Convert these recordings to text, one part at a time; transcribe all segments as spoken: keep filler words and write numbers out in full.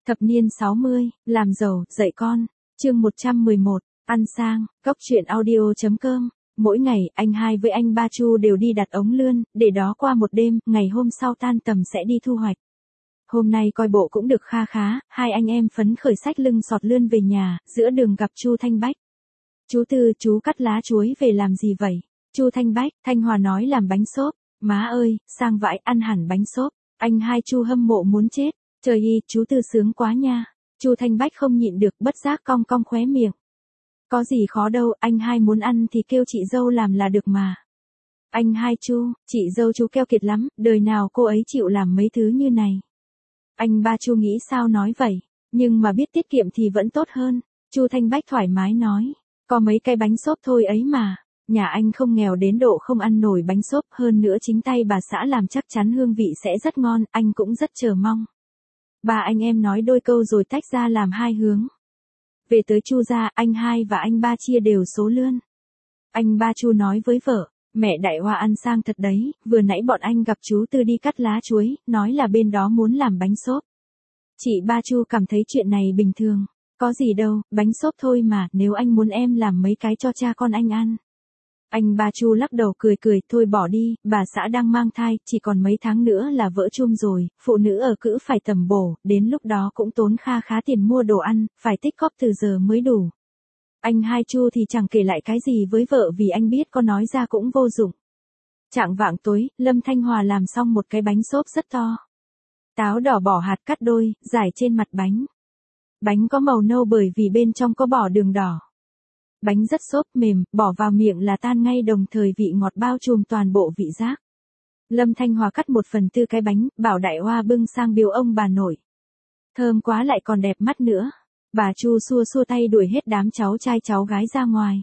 Thập niên sáu mươi, làm giàu, dạy con. Chương một trăm mười một, ăn sang, cóc truyện audio chấm com. Mỗi ngày, anh hai với anh ba Chu đều đi đặt ống lươn, để đó qua một đêm, ngày hôm sau tan tầm sẽ đi thu hoạch. Hôm nay coi bộ cũng được kha khá, hai anh em phấn khởi xách lưng sọt lươn về nhà, giữa đường gặp Chu Thanh Bách. Chú Tư, chú cắt lá chuối về làm gì vậy? Chu Thanh Bách, Thanh Hòa nói làm bánh xốp. Má ơi, sang vãi, ăn hẳn bánh xốp. Anh hai Chu hâm mộ muốn chết. Trời y, chú Tư sướng quá nha. Chu Thanh Bách không nhịn được, bất giác cong cong khóe miệng. Có gì khó đâu, anh hai muốn ăn thì kêu chị dâu làm là được mà. Anh hai Chu, chị dâu chú keo kiệt lắm, đời nào cô ấy chịu làm mấy thứ như này. Anh ba Chu nghĩ sao nói vậy, nhưng mà biết tiết kiệm thì vẫn tốt hơn. Chu Thanh Bách thoải mái nói, có mấy cái bánh xốp thôi ấy mà. Nhà anh không nghèo đến độ không ăn nổi bánh xốp, hơn nữa chính tay bà xã làm chắc chắn hương vị sẽ rất ngon, anh cũng rất chờ mong. Ba anh em nói đôi câu rồi tách ra làm hai hướng. Về tới Chu gia, anh hai và anh ba chia đều số lươn. Anh ba Chu nói với vợ, mẹ Đại Hoa ăn sang thật đấy, vừa nãy bọn anh gặp chú Tư đi cắt lá chuối, nói là bên đó muốn làm bánh xốp. Chị ba Chu cảm thấy chuyện này bình thường, có gì đâu, bánh xốp thôi mà, nếu anh muốn em làm mấy cái cho cha con anh ăn. Anh ba Chu lắc đầu cười cười, thôi bỏ đi, bà xã đang mang thai, chỉ còn mấy tháng nữa là vỡ chum rồi, phụ nữ ở cữ phải tầm bổ, đến lúc đó cũng tốn kha khá tiền mua đồ ăn, phải tích cóp từ giờ mới đủ. Anh hai Chu thì chẳng kể lại cái gì với vợ vì anh biết có nói ra cũng vô dụng. Chạng vạng tối, Lâm Thanh Hòa làm xong một cái bánh xốp rất to. Táo đỏ bỏ hạt cắt đôi, rải trên mặt bánh. Bánh có màu nâu bởi vì bên trong có bỏ đường đỏ. Bánh rất xốp mềm, bỏ vào miệng là tan ngay, đồng thời vị ngọt bao trùm toàn bộ vị giác. Lâm Thanh Hòa cắt một phần tư cái bánh, bảo Đại Hoa bưng sang biếu ông bà nội. Thơm quá lại còn đẹp mắt nữa. Bà Chu xua xua tay đuổi hết đám cháu trai cháu gái ra ngoài.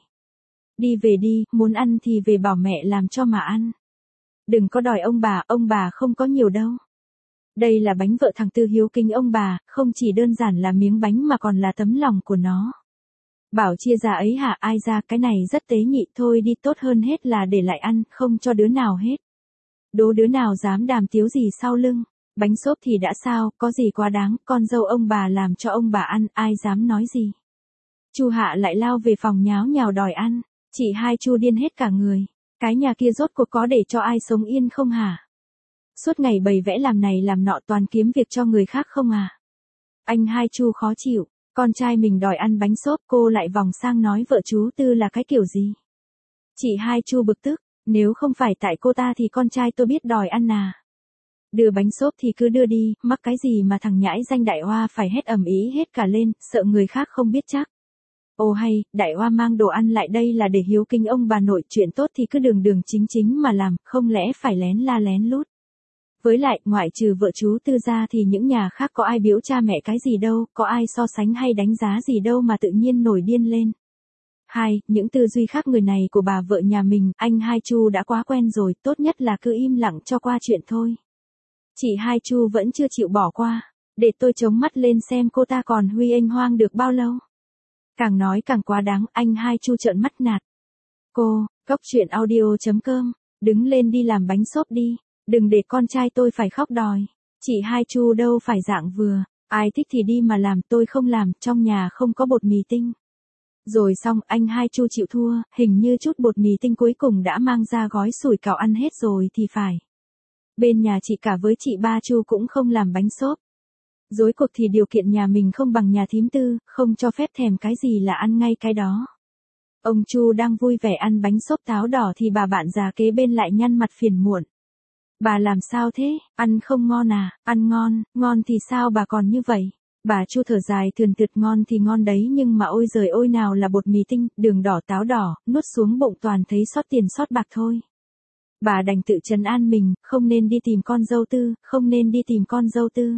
Đi về đi, muốn ăn thì về bảo mẹ làm cho mà ăn. Đừng có đòi ông bà, ông bà không có nhiều đâu. Đây là bánh vợ thằng Tư hiếu kính ông bà, không chỉ đơn giản là miếng bánh mà còn là tấm lòng của nó. Bảo chia ra ấy hả, ai ra, cái này rất tế nhị, thôi đi, tốt hơn hết là để lại ăn, không cho đứa nào hết. Đố đứa nào dám đàm tiếu gì sau lưng. Bánh xốp thì đã sao, có gì quá đáng, con dâu ông bà làm cho ông bà ăn, ai dám nói gì. Chu Hạ lại lao về phòng nháo nhào đòi ăn, chị hai Chu điên hết cả người. Cái nhà kia rốt cuộc có để cho ai sống yên không hả? Suốt ngày bày vẽ làm này làm nọ, toàn kiếm việc cho người khác không à? Anh hai Chu khó chịu. Con trai mình đòi ăn bánh xốp, cô lại vòng sang nói vợ chú Tư là cái kiểu gì. Chị hai Chu bực tức, nếu không phải tại cô ta thì con trai tôi biết đòi ăn à. Đưa bánh xốp thì cứ đưa đi, mắc cái gì mà thằng nhãi danh Đại Hoa phải hét ầm ĩ hết cả lên, sợ người khác không biết chắc. Ô hay, Đại Hoa mang đồ ăn lại đây là để hiếu kính ông bà nội, chuyện tốt thì cứ đường đường chính chính mà làm, không lẽ phải lén la lén lút. Với lại, ngoại trừ vợ chú Tư ra thì những nhà khác có ai biếu cha mẹ cái gì đâu, có ai so sánh hay đánh giá gì đâu mà tự nhiên nổi điên lên. Hai, những tư duy khác người này của bà vợ nhà mình, anh hai Chu đã quá quen rồi, tốt nhất là cứ im lặng cho qua chuyện thôi. Chị hai Chu vẫn chưa chịu bỏ qua, để tôi chống mắt lên xem cô ta còn huy ênh hoang được bao lâu. Càng nói càng quá đáng, anh hai Chu trợn mắt nạt. Cô, cóc truyện audio chấm com, đứng lên đi làm bánh xốp đi. Đừng để con trai tôi phải khóc đòi. Chị hai Chu đâu phải dạng vừa. Ai thích thì đi mà làm, tôi không làm, trong nhà không có bột mì tinh. Rồi xong, anh hai Chu chịu thua, hình như chút bột mì tinh cuối cùng đã mang ra gói sủi cảo ăn hết rồi thì phải. Bên nhà chị cả với chị ba Chu cũng không làm bánh xốp. Rối cuộc thì điều kiện nhà mình không bằng nhà thím Tư, không cho phép thèm cái gì là ăn ngay cái đó. Ông Chu đang vui vẻ ăn bánh xốp táo đỏ thì bà bạn già kế bên lại nhăn mặt phiền muộn. Bà làm sao thế, ăn không ngon à, ăn ngon, ngon thì sao bà còn như vậy. Bà Chu thở dài thườn thượt, ngon thì ngon đấy nhưng mà ôi giời ôi, nào là bột mì tinh, đường đỏ táo đỏ, nuốt xuống bụng toàn thấy sót tiền sót bạc thôi. Bà đành tự trấn an mình, không nên đi tìm con dâu Tư, không nên đi tìm con dâu Tư.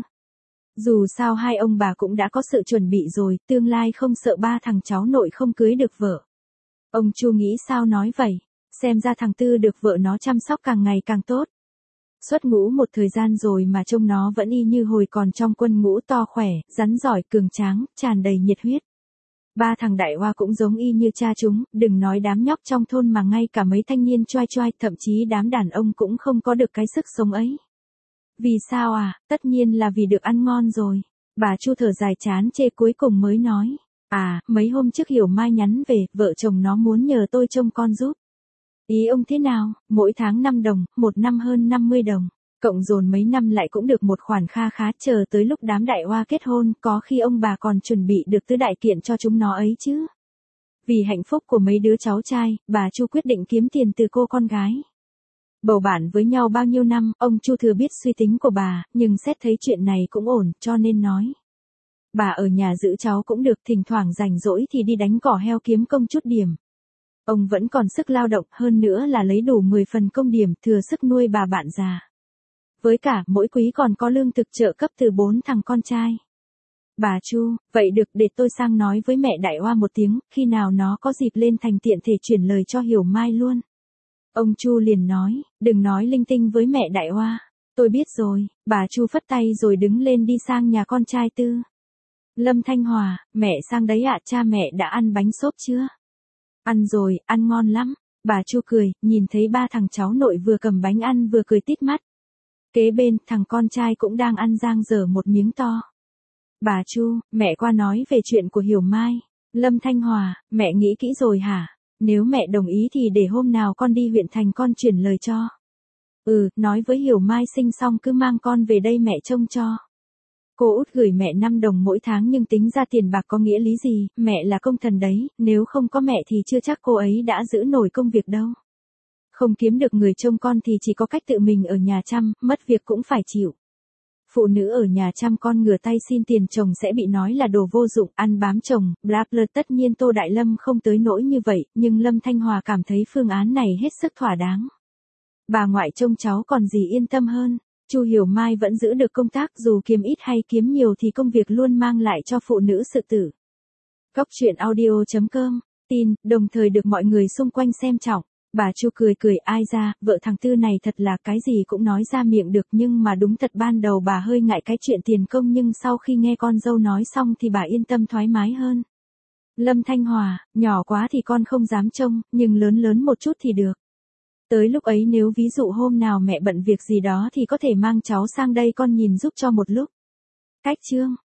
Dù sao hai ông bà cũng đã có sự chuẩn bị rồi, tương lai không sợ ba thằng cháu nội không cưới được vợ. Ông Chu nghĩ sao nói vậy, xem ra thằng Tư được vợ nó chăm sóc càng ngày càng tốt. Xuất ngũ một thời gian rồi mà trông nó vẫn y như hồi còn trong quân ngũ, to khỏe, rắn giỏi, cường tráng, tràn đầy nhiệt huyết. Ba thằng Đại Hoa cũng giống y như cha chúng, đừng nói đám nhóc trong thôn mà ngay cả mấy thanh niên choai choai, thậm chí đám đàn ông cũng không có được cái sức sống ấy. Vì sao à, tất nhiên là vì được ăn ngon rồi. Bà Chu thở dài chán chê cuối cùng mới nói. À, mấy hôm trước Hiểu Mai nhắn về, vợ chồng nó muốn nhờ tôi trông con giúp. Ý ông thế nào, mỗi tháng năm đồng, một năm hơn năm mươi đồng. Cộng dồn mấy năm lại cũng được một khoản kha khá, chờ tới lúc đám đại hoa kết hôn, có khi ông bà còn chuẩn bị được tứ đại kiện cho chúng nó ấy chứ. Vì hạnh phúc của mấy đứa cháu trai, bà Chu quyết định kiếm tiền từ cô con gái. Bầu bạn với nhau bao nhiêu năm, ông Chu thừa biết suy tính của bà, nhưng xét thấy chuyện này cũng ổn, cho nên nói. Bà ở nhà giữ cháu cũng được, thỉnh thoảng rảnh rỗi thì đi đánh cỏ heo kiếm công chút điểm. Ông vẫn còn sức lao động, hơn nữa là lấy đủ mười phần công điểm, thừa sức nuôi bà bạn già. Với cả, mỗi quý còn có lương thực trợ cấp từ bốn thằng con trai. Bà Chu, vậy được, để tôi sang nói với mẹ Đại Hoa một tiếng, khi nào nó có dịp lên thành tiện thể chuyển lời cho Hiểu Mai luôn. Ông Chu liền nói, đừng nói linh tinh với mẹ Đại Hoa. Tôi biết rồi, bà Chu phất tay rồi đứng lên đi sang nhà con trai Tư. Lâm Thanh Hòa, mẹ sang đấy ạ, cha mẹ đã ăn bánh xốp chưa? Ăn rồi, ăn ngon lắm. Bà Chu cười, nhìn thấy ba thằng cháu nội vừa cầm bánh ăn vừa cười tít mắt. Kế bên, thằng con trai cũng đang ăn giang dở một miếng to. Bà Chu, mẹ qua nói về chuyện của Hiểu Mai. Lâm Thanh Hòa, mẹ nghĩ kỹ rồi hả? Nếu mẹ đồng ý thì để hôm nào con đi huyện thành con chuyển lời cho. Ừ, nói với Hiểu Mai sinh xong cứ mang con về đây mẹ trông cho. Cô út gửi mẹ năm đồng mỗi tháng nhưng tính ra tiền bạc có nghĩa lý gì, mẹ là công thần đấy, nếu không có mẹ thì chưa chắc cô ấy đã giữ nổi công việc đâu. Không kiếm được người trông con thì chỉ có cách tự mình ở nhà chăm, mất việc cũng phải chịu. Phụ nữ ở nhà chăm con ngửa tay xin tiền chồng sẽ bị nói là đồ vô dụng, ăn bám chồng, bla bla. Tất nhiên Tô Đại Lâm không tới nỗi như vậy, nhưng Lâm Thanh Hòa cảm thấy phương án này hết sức thỏa đáng. Bà ngoại trông cháu còn gì yên tâm hơn. Chu Hiểu Mai vẫn giữ được công tác, dù kiếm ít hay kiếm nhiều thì công việc luôn mang lại cho phụ nữ sự tử. Góc truyện audio chấm com, tin, đồng thời được mọi người xung quanh xem trọng. Bà Chu cười cười, ai ra, vợ thằng Tư này thật là cái gì cũng nói ra miệng được, nhưng mà đúng thật ban đầu bà hơi ngại cái chuyện tiền công, nhưng sau khi nghe con dâu nói xong thì bà yên tâm thoải mái hơn. Lâm Thanh Hòa, nhỏ quá thì con không dám trông, nhưng lớn lớn một chút thì được. Tới lúc ấy nếu ví dụ hôm nào mẹ bận việc gì đó thì có thể mang cháu sang đây con nhìn giúp cho một lúc. Cách chương